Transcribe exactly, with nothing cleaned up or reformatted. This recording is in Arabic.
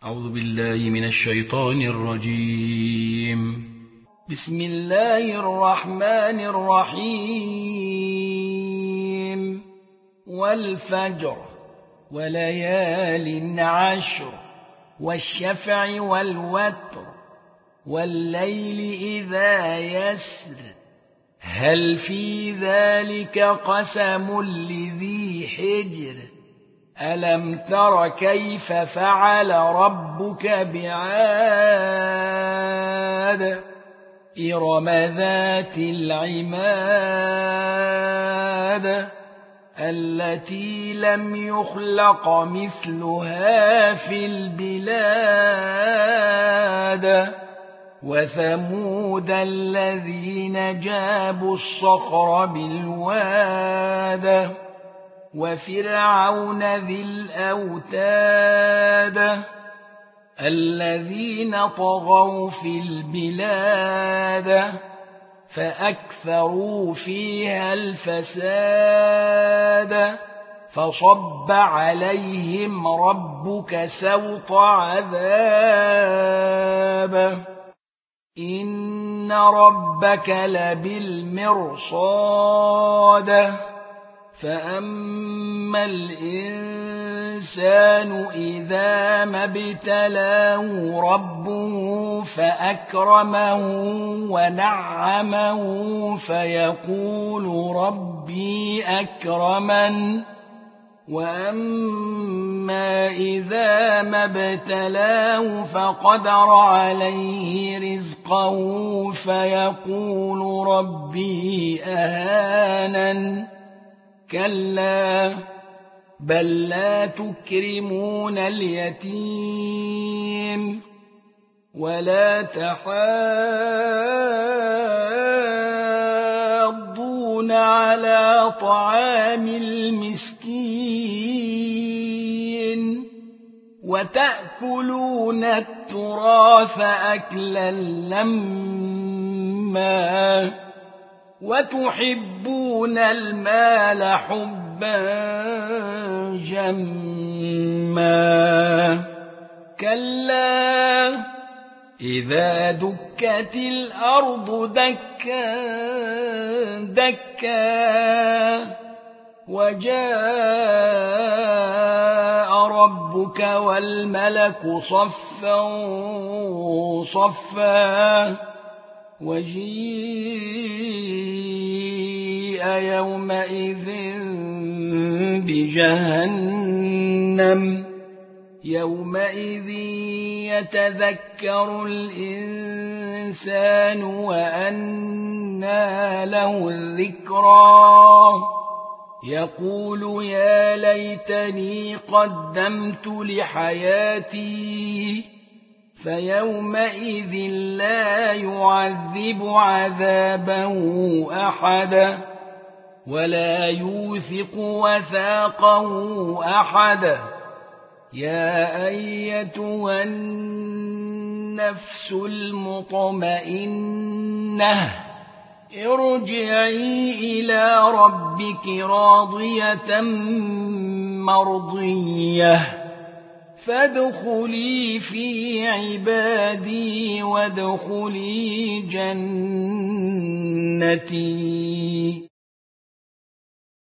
أعوذ بالله من الشيطان الرجيم. بسم الله الرحمن الرحيم. والفجر وليال عشر والشفع والوتر والليل إذا يسر هل في ذلك قسم لذي حجر ألم تر كيف فعل ربك بعاد إرم ذات العماد التي لم يخلق مثلها في البلاد وثمود الذين جابوا الصخر بالواد وفرعون ذي الأوتاد الذين طغوا في البلاد فأكثروا فيها الفساد فصب عليهم ربك سوط عذاب إن ربك لبالمرصاد فأما الإنسان إذا ما ابتلاه ربه فأكرمه ونعمه فيقول ربي أكرمن وأما إذا ما ابتلاه فقدر عليه رزقه فيقول ربي أهانن كلا بل لا تكرمون اليتيم ولا تحاضون على طعام المسكين وتأكلون التراث أكلا لما وتحبون المال حبا جما كلا إذا دكت الأرض دكا دكا وجاء ربك والملك صفا صفا وجيء يومئذ بجهنم يومئذ يتذكر الإنسان وأنى له الذكرى يقول يا ليتني قدمت لحياتي فيومئذ لا يعذب عذابه أحد ولا يوثق وثاقه أحد يا أيتها النفس المطمئنة ارجعي إلى ربك راضية مرضية فادخلي في عبادي وادخلي جنتي.